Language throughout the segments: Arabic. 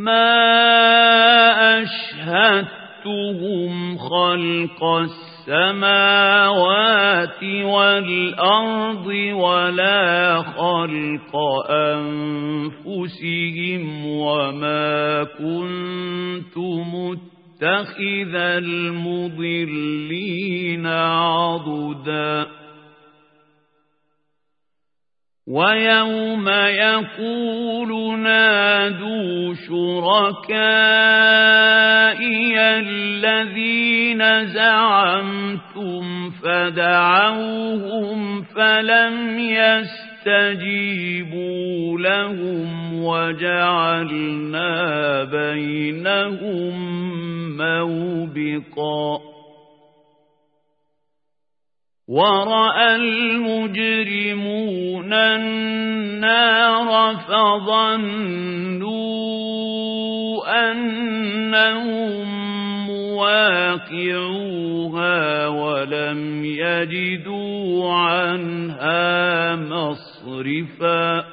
ما أشهدتهم خلق السماوات والأرض ولا خلق أنفسهم وما كنت متخذ المضلين عضدا ويوم يقول نادوا شركائي الذين زعمتم فدعوهم فلم يستجيبوا لهم وجعلنا بينهم موبقا ورأى المجرمون النار فظنوا أنهم مواقعوها ولم يجدوا عنها مصرفا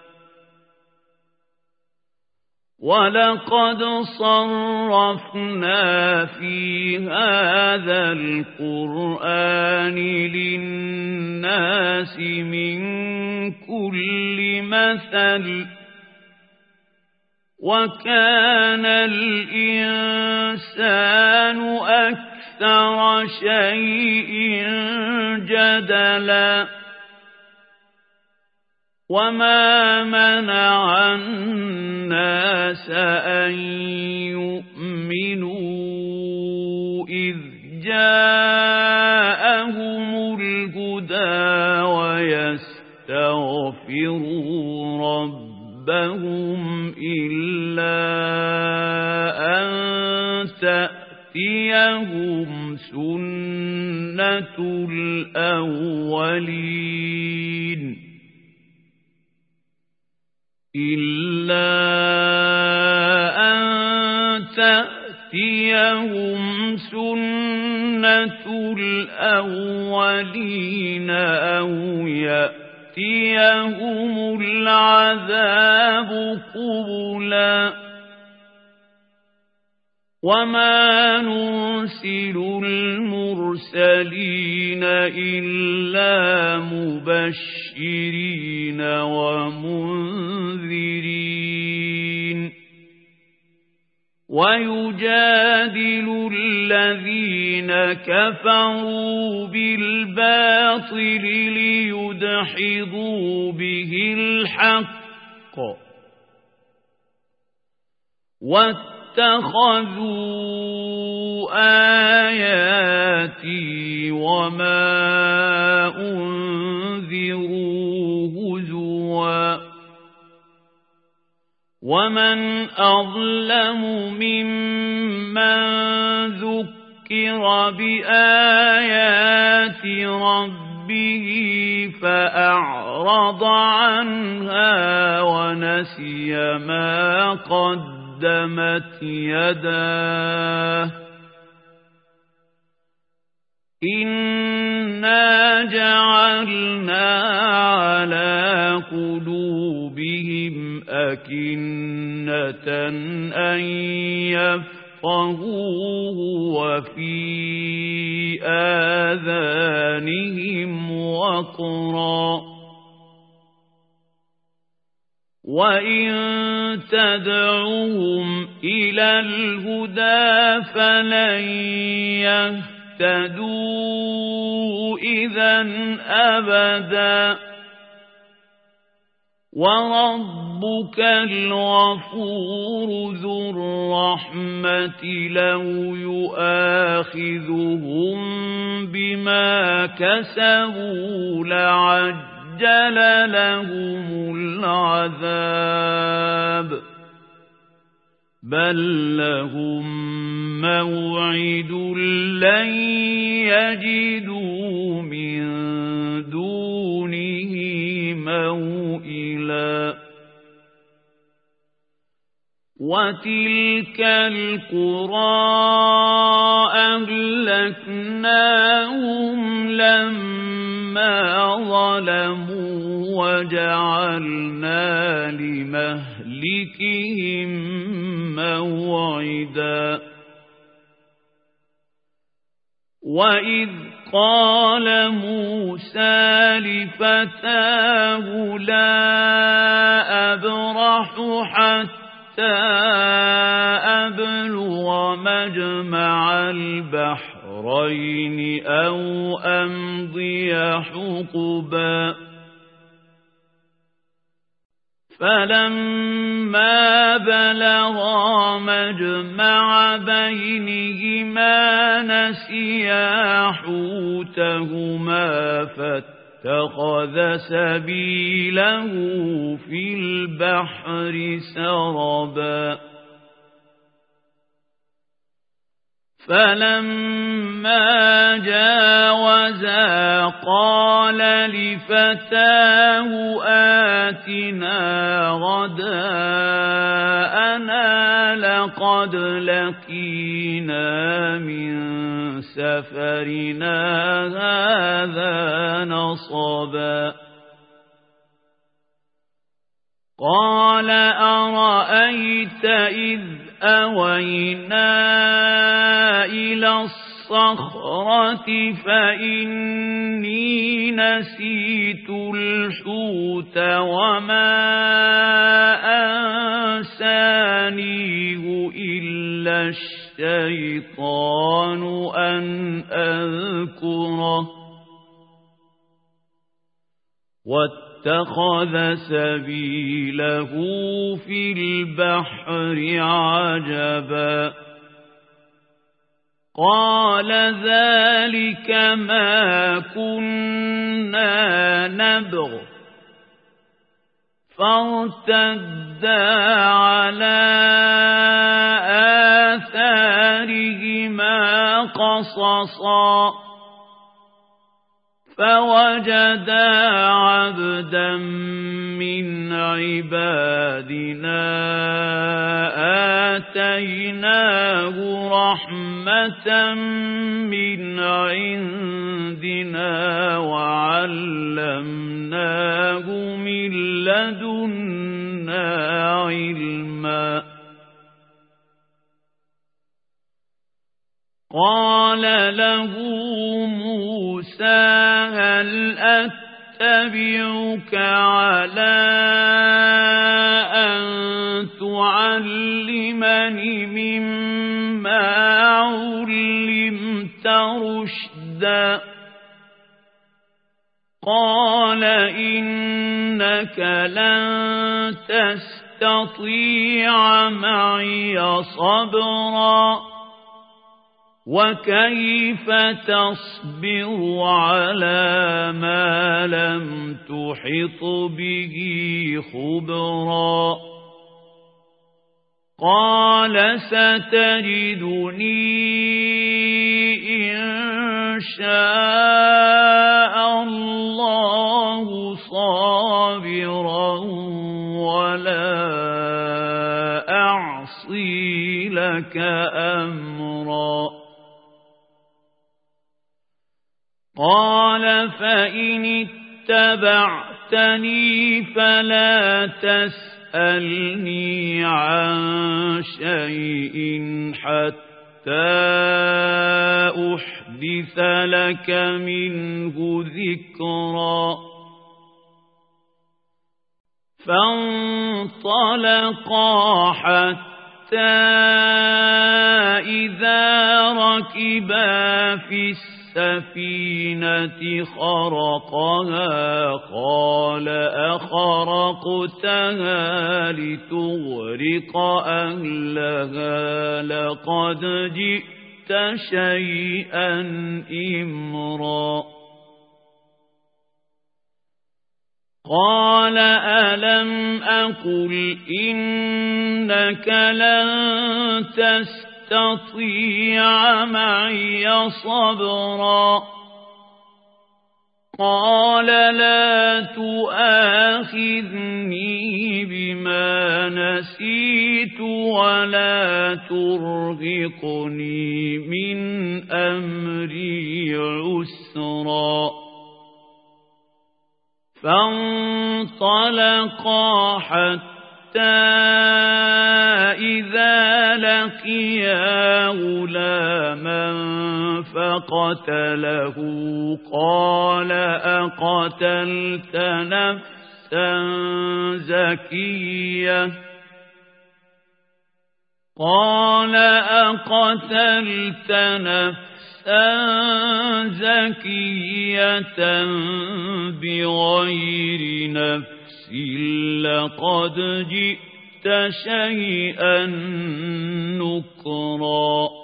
ولقد صرفنا في هذا القرآن للناس من كل مثل وكان الإنسان أكثر شيء جدلا وما منع الناس أن يؤمنوا إذ جاءهم الهدى ويستغفروا ربهم إلا أن تأتيهم سنة الأولين إلا أن تأتيهم سنة الأولين أو يأتيهم العذاب قبلا وما نرسل المرسلين إلا مبشرين ومنذرين ويجادل الذين كفروا بالباطل ليدحضوا به الحق اتخذوا آياتي وما أنذروا هزوا ومن أظلم ممن ذكر بآيات ربه فأعرض عنها ونسي ما قدمت يداه إنا جعلنا على قلوبهم أكنة أن يفقهوه وفي آذانهم وقرا وإن تدعوهم إلى الهدى فلن يهتدوا إذن أبدا وربك الغفور ذو الرحمة لو يؤاخذهم بما كسبوا لعجل لهم العذاب بل لهم موعد لن يجدوا من دونه موئلا وتلك القرى أهلكناهم لما ظلموا وجعلنا لمهلكهم وإذ قال موسى لفتاه لا أبرح حتى أبلغ مجمع البحرين أو أمضي حقبا فلما بلغا مجمع بينهما نسيا حوتهما فاتخذ سبيله في البحر سربا فلما جاوزا قال لفتاه آتنا غداءنا لقد لقينا من سفرنا هذا نصبا قال أرأيت إذ أوينا إلى الصخرة فإني نسيت الحوت وما أنسانيه إلا الشيطان أن أذكره واتخذ سبيله في البحر عجبا قال ذلك ما كنا نبغ فارتدا على آثارهما قصصا فوجدا عبدا من عبادنا آتيناه رحمة من عندنا وعلمناه من لدنا علما قال له موسى هل أتبعك على أن تعلمني مما علمت رشدا قال إنك لن تستطيع معي صبرا وكيف تصبر على ما لم تحط به خبرا قال ستجدني إن شاء الله صابرا ولا أعصي لك أمرا قال فإن اتبعتني فلا تسألني عن شيء حتى أحدث لك منه ذكرا فانطلقا حتى إذا ركبا في السفينة خرقها قال أخرقتها لتغرق أهلها لقد جئت شيئا إمرا قال ألم أقل إنك لن تستطيع معي صبرا قال لا تؤاخذني بما نسيت ولا ترهقني من أمري عسرا فانطلقا حتى إذا لقيا غلاما فقتله قال أقتلت نفسا زكية بغير نفس لقد جئت شيئا نكرا